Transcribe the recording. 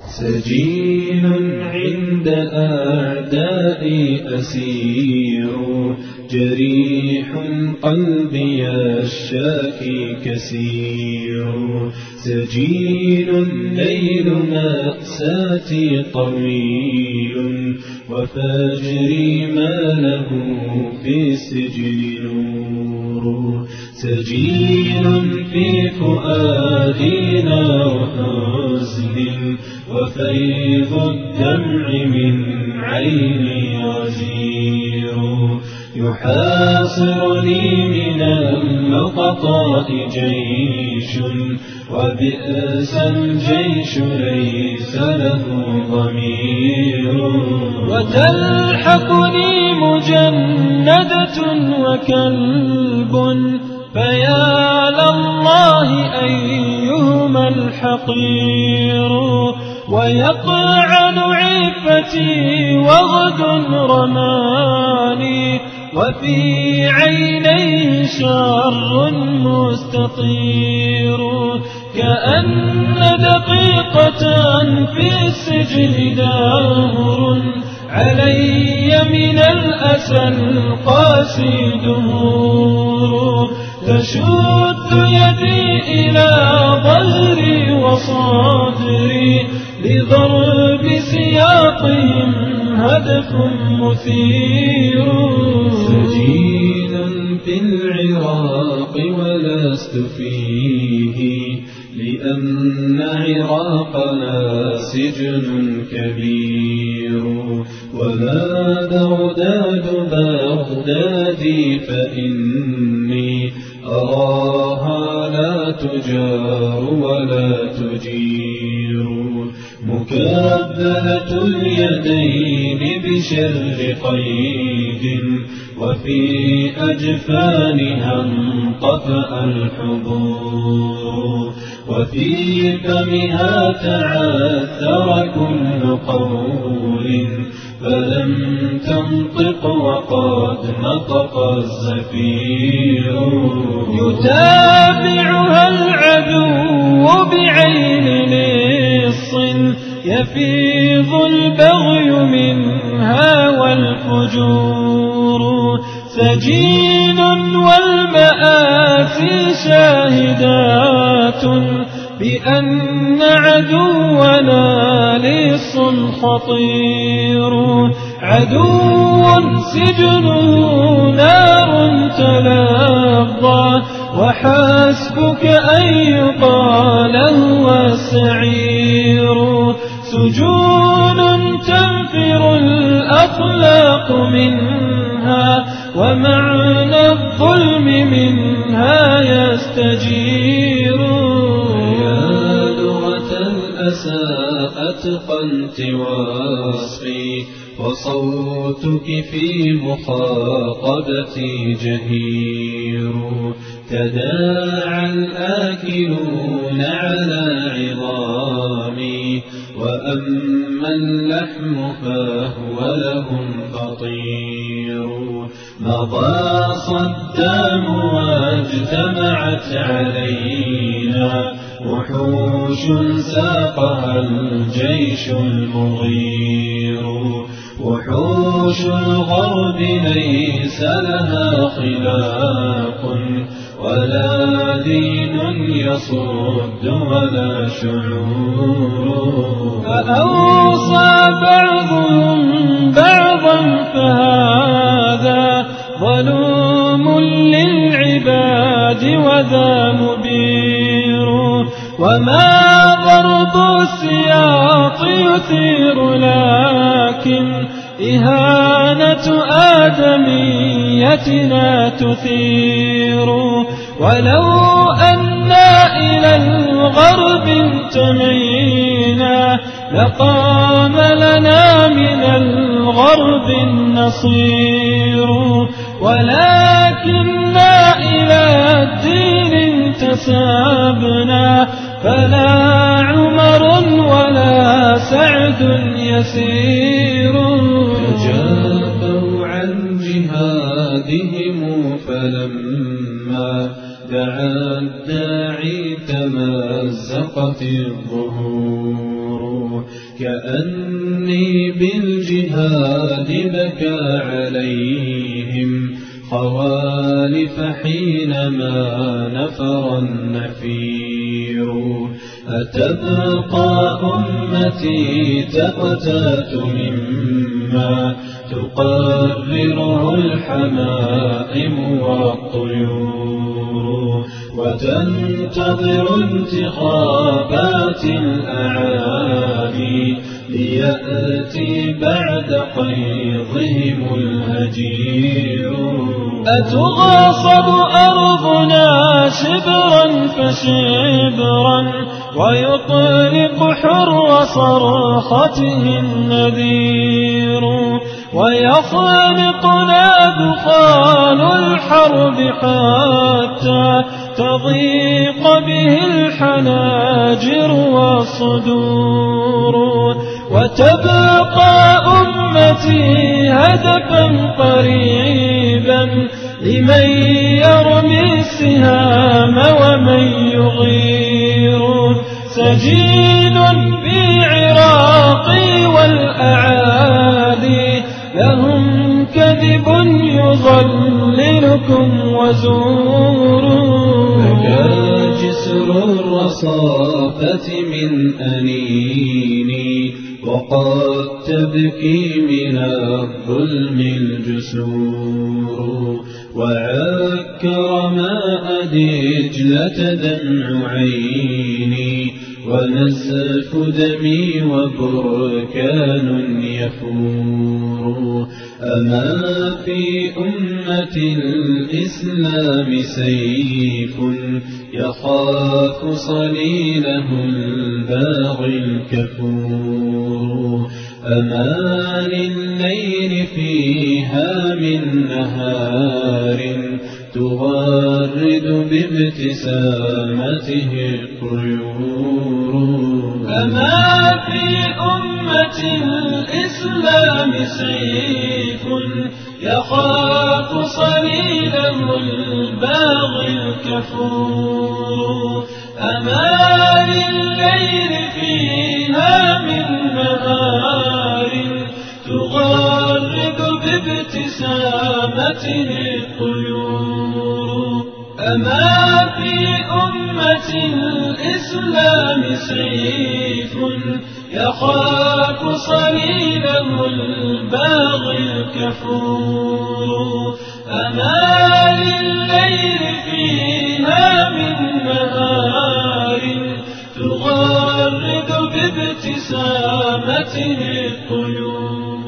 سجين عند أعدائي أسير، جريح قلبي الشاكي كسير. سجين ليل مأساتي طويل، وفجري ما له في السجن نور. سجين في فؤادنا وحزن، وفيض الدمع من عيني غزير. يحاصرني من اللقطات جيش، وبئس الجيش ليس له ضمير. وتلحقني مجندة وكلب، فيا لله أيهما الحقير. ويطعن عفتي وغد رماني، وفي عينيه شر مستطير. كأن دقيقة في السجن دهر، علي من الأسى القاسي دهور. تشد يدي إلى ظهري وصدري، لضرب سياطهم هدف مثير. سجين في العراق ولست فيه، لأن عراقنا سجن كبير. وما بغداد بغدادي، فإني أراها لا تجار ولا تجير. مكبلة اليدين بشر قيد، وفي أجفانها انطفأ الحبور. وفي فمها تعثر كل قول، فلم تنطق وقد نطق الزفير. يتابعها العدو بعين لص، يفيض البغي منها والفجور. سجين والمآسي شاهدات، بأن عدونا لص خطير. عدو سجنه نار تلظى، وحسبك أن يقال هو السعير. سجون تنفر الأخلاق منها، ومعنى الظلم منها يستجير. يا لغة الأسى أتقنت وصفي، وصوتك في مخاطبتي جهير. تداعى الآكلون على عظامي، وأما اللحم فهو لهم فطير. مضى صدام واجتمعت علينا، وحوش ساقها الجيش المغير. وحوش الغرب ليس لها خلاق، ولا دين يصد ولا شعور. فأوصى بعضهم بعضا، فهذا ظلوم للعباد وذا مبير. وما ضرب السياط يثير، لكن إهانة آدميتنا تثير. ولو أنا إلى الغرب انتمينا، لقام لنا من الغرب النصير. ولكننا إلى الدين انتسبنا، فلا عمر ولا سعد يسير. تجافوا عن جهادهم، فلما دعا الداعي تمزقت الظهور. كأني بالجهاد بكى عليهم خوالف حينما نفر النفير. أتبقى أمتي تقتات مما تقرره الحمائم والطيور، وتنتظر انتخابات الأعادي ليأتي بعد قيضهم الهجير. أتغاصب أرضنا شبرا فشبرا ويطلق حر صرخته النذير، ويخلقنا دخان الحرب حتى تضيق به الحناجر والصدور، وتبقى أمتي هدفا قريبا لمن يرمي السهام ومن يغير. سجين بعراقي والأعادي لهم كذب يضللكم وزوروا. بكى جسر الرصافة من أنيني وقد تبكي من الظلم الجسور، وعكر ماء دجلة دمع عيني ونزف دمي وبركان يفور. أما في أمة الإسلام سيف يخاف صليله الباغي الكفور. أما لليل فيها من نهار تغرد بابتسامته الطيور. أما في أمة الإسلام سيف يخاف صليله الباغي الكفور. أما لليل فيها من نهار تغرد بابتسامته الطيور. أما في أمة الإسلام سيف يخاف صليله الباغي الكفور. أما لليل فيها من نهار تغرد بابتسامته الطيور.